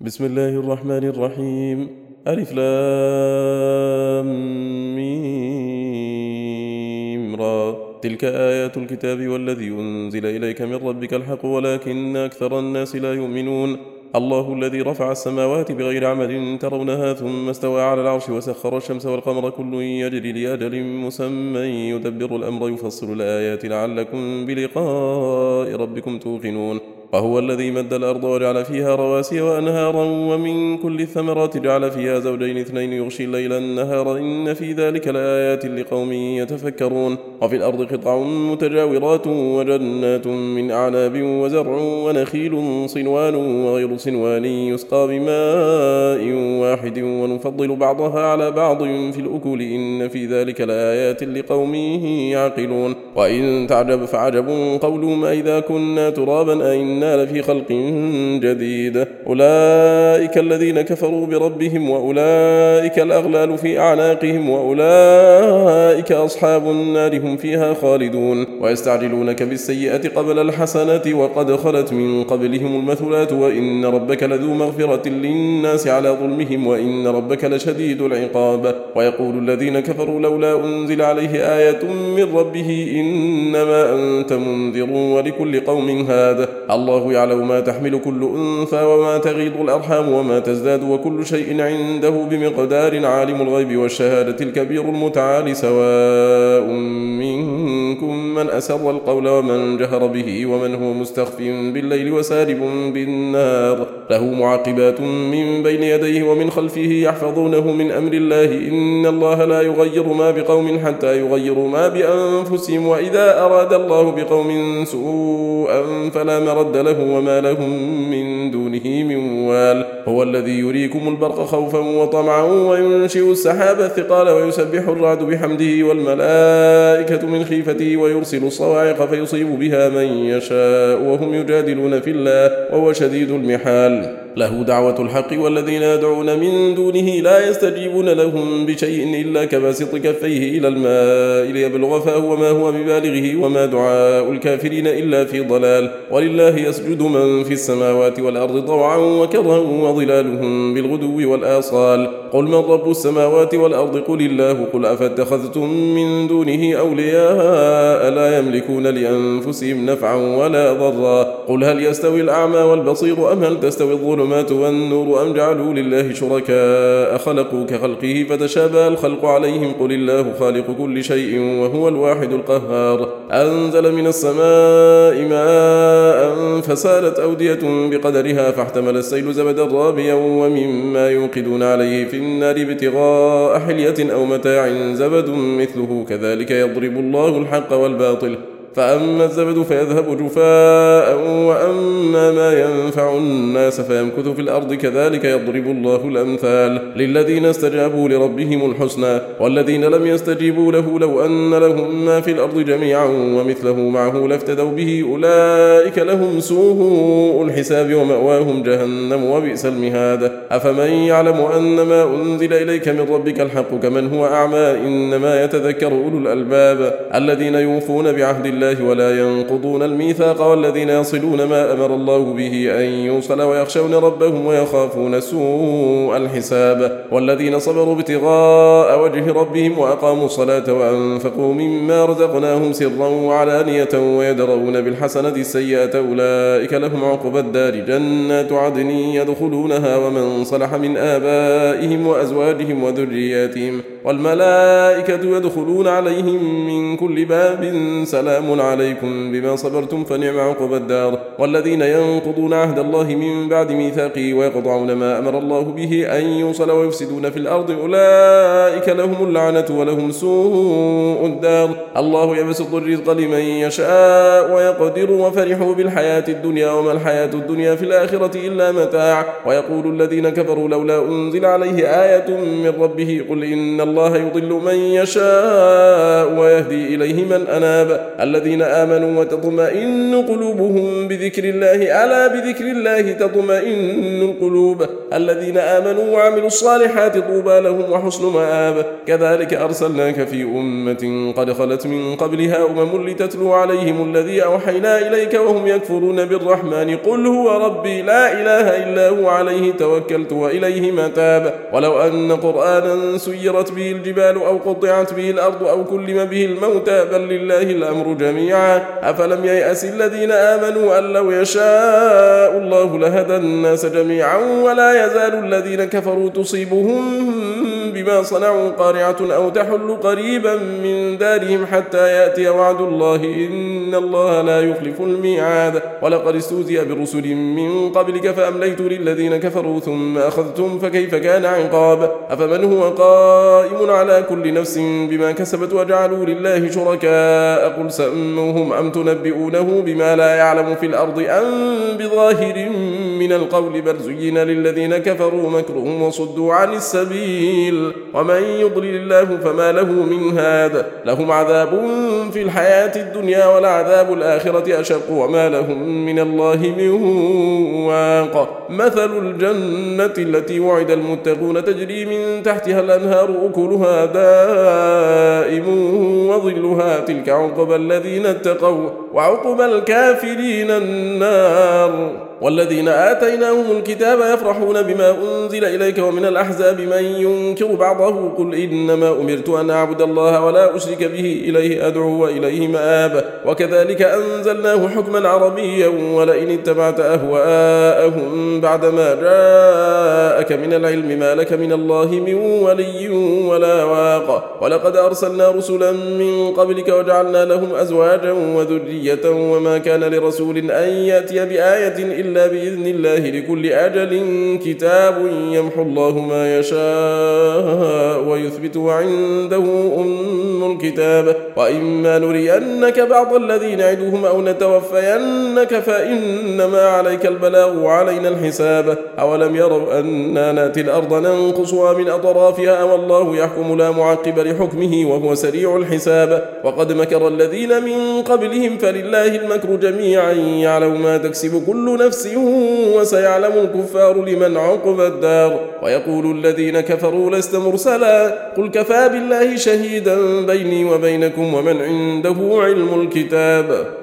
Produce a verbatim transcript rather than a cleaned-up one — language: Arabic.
بسم الله الرحمن الرحيم. ألف لام ميم را. تلك آيات الكتاب والذي أنزل إليك من ربك الحق ولكن أكثر الناس لا يؤمنون. الله الذي رفع السماوات بغير عمد ترونها ثم استوى على العرش وسخر الشمس والقمر كل يجري لأجل مسمى يدبر الأمر يفصل الآيات لعلكم بلقاء ربكم توقنون. وهو الذي مد الأرض وجعل فيها رواسي وأنهارا ومن كل الثمرات جعل فيها زوجين اثنين يغشي الليل النهار إن في ذلك لآيات لقوم يتفكرون. وفي الأرض قطع متجاورات وجنات من أعناب وزرع ونخيل صنوان وغير صنوان يسقى بماء واحد ونفضل بعضها على بعض في الأكل إن في ذلك لآيات لقوم يعقلون. وإن تعجب فعجب قولهم أئذا كنا ترابا أئنا لفي خلق جديد. أولئك الذين كفروا بربهم وأولئك الأغلال في أعناقهم وأولئك أصحاب النار هم فيها خالدون. ويستعجلونك بالسيئة قبل الحسنة وقد خلت من قبلهم المثلات وإن ربك لذو مغفرة للناس على ظلمهم وإن ربك لشديد العقاب. ويقول الذين كفروا لولا أنزل عليه آية من ربه إنما أنت منذر ولكل قوم هاد. الله يعلم ما تحمل كل أنثى وما تغيض الأرحام وما تزداد وكل شيء عنده بمقدار. عالم الغيب والشهادة الكبير المتعال سواء منكم من أسر القول ومن جهر به ومن هو مستخف بالليل وسارب بالنهار له معقبات من بين يديه ومن خلفه يحفظونه من أمر الله إن الله لا يغير ما بقوم حتى يغيروا ما بأنفسهم وإذا أراد الله بقوم سوءا فلا مرد له وما لهم من دونه من وال. هو الذي يريكم البرق خوفا وطمعا وينشئ السحاب الثقال ويسبح الرعد بحمده والملائكة من خيفته ويرسل الصواعق فيصيب بها من يشاء وهم يجادلون في الله وهو شديد المحال. له دعوة الحق والذين يدعون من دونه لا يستجيبون لهم بشيء إلا كباسط كفيه إلى الماء ليبلغ فاه وما هو ببالغه وما دعاء الكافرين إلا في ضلال. ولله يسجد من في السماوات والأرض طوعا وكرها وظلالهم بالغدو والآصال. قل من رب السماوات والأرض قل الله قل أفاتخذتم من دونه أولياء لا يملكون لأنفسهم نفعا ولا ضرا. قل هل يستوي الأعمى والبصير أم هل تستوي الظلمات والنور أم جعلوا لله شركاء خلقوا كخلقه فتشابه الخلق عليهم قل الله خالق كل شيء وهو الواحد القهار. أنزل من السماء ماء فسالت أودية بقدرها فاحتمل السيل زبدا رابيا ومما يوقدون عليه في النار ابتغاء حلية أو متاع زبد مثله كذلك يضرب الله الحق والباطل فأما الزبد فيذهب جفاء وأما ما ينفع الناس فيمكث في الأرض كذلك يضرب الله الأمثال. للذين استجابوا لربهم الحسنى والذين لم يستجيبوا له لو أن لهم ما في الأرض جميعا ومثله معه لافتدوا به أولئك لهم سوء الحساب ومأواهم جهنم وبئس المهاد. أفمن يعلم أن ما أنزل إليك من ربك الحق كمن هو أعمى إنما يتذكر أولو الألباب الذين يوفون بعهد الله ولا ينقضون الميثاق والذين يصلون ما أمر الله به أن يوصل ويخشون ربهم ويخافون سوء الحساب. والذين صبروا ابتغاء وجه ربهم وأقاموا الصلاة وأنفقوا مما رزقناهم سرا وعلانية ويدرؤون بالحسنة السيئة أولئك لهم عقبى الدار جنات عدن يدخلونها ومن صلح من آبائهم وأزواجهم وذرياتهم والملائكة يدخلون عليهم من كل باب سلام عليكم بما صبرتم فنعم عقبى الدار. والذين ينقضون عهد الله من بعد ميثاقه ويقطعون ما أمر الله به أن يوصل ويفسدون في الأرض أولئك لهم اللعنة ولهم سوء الدار. الله يبسط الرزق لمن يشاء ويقدر وفرحوا بالحياة الدنيا وما الحياة الدنيا في الآخرة إلا متاع. ويقول الذين كفروا لولا أنزل عليه آية من ربه قل إن الله يضل من يشاء ويهدي إليه من أناب الذين آمنوا وتطمئن قلوبهم بذكر الله ألا بذكر الله تطمئن القلوب الذين آمنوا وعملوا الصالحات طوبى لهم وحسن مآب كذلك أرسلناك في أمة قد خلت من قبلها أمم لتتلو عليهم الذي أوحينا إليك وهم يكفرون بالرحمن قل هو ربي لا إله إلا هو عليه توكلت وإليه متاب ولو أن قرآنا سيرت به الجبال أو قطعت به الأرض أو كلم به الموتى بل لله الأمر جميعا أفلم ييأس الذين آمنوا أن لو يشاء الله لهدى الناس جميعا ولا يزال الذين كفروا تصيبهم بما صنعوا قارعة أو تحل قريبا من دارهم حتى يأتي وعد الله إن الله لا يخلف الميعاد ولقد استهزئ برسل من قبلك فأمليت للذين كفروا ثم أخذتم فكيف كان عقاب أفمن هو قائم على كل نفس بما كسبت وجعلوا لله شركاء قل سموهم أم تنبئونه بما لا يعلم في الأرض أم بظاهر من القول بل زين للذين كفروا مكرهم وصدوا عن السبيل ومن يضلل الله فما له من هاد لهم عذاب في الحياة الدنيا ولعذاب الآخرة أشق وما لهم من الله من واق مثل الجنة التي وعد المتقون تجري من تحتها الأنهار أكلها دائم وظلها تلك عقبى الذين اتقوا وعقبى الكافرين النار والذين آتيناهم الكتاب يفرحون بما أنزل إليك ومن الأحزاب من ينكر بعضه قل إنما أمرت أن أعبد الله ولا أشرك به إليه أدعو وإليه مآب وكذلك أنزلناه حكما عربيا ولئن اتبعت أهواءهم بعدما جاءك من العلم ما لك من الله من ولي ولا واق ولقد أرسلنا رسلا من قبلك وجعلنا لهم أزواجا وذرية وما كان لرسول أن يأتي بآية إلا إلا بإذن الله لكل أجل كتاب يمحو الله ما يشاء ويثبت وعنده أم الكتاب وإما نرينك بعض الذي نعدهم أو نتوفينك فإنما عليك البلاغ وعلينا الحساب أولم يروا أنا ناتي الأرض ننقصها من أطرافها والله يحكم لا معقب لحكمه وهو سريع الحساب وقد مكر الذين من قبلهم فلله المكر جميعا يعلم ما تكسب كل نفس وسيعلم الكفار لمن عقب الدار ويقول الذين كفروا لست مرسلا قل كفى بالله شهيدا بيني وبينكم ومن عنده علم الكتاب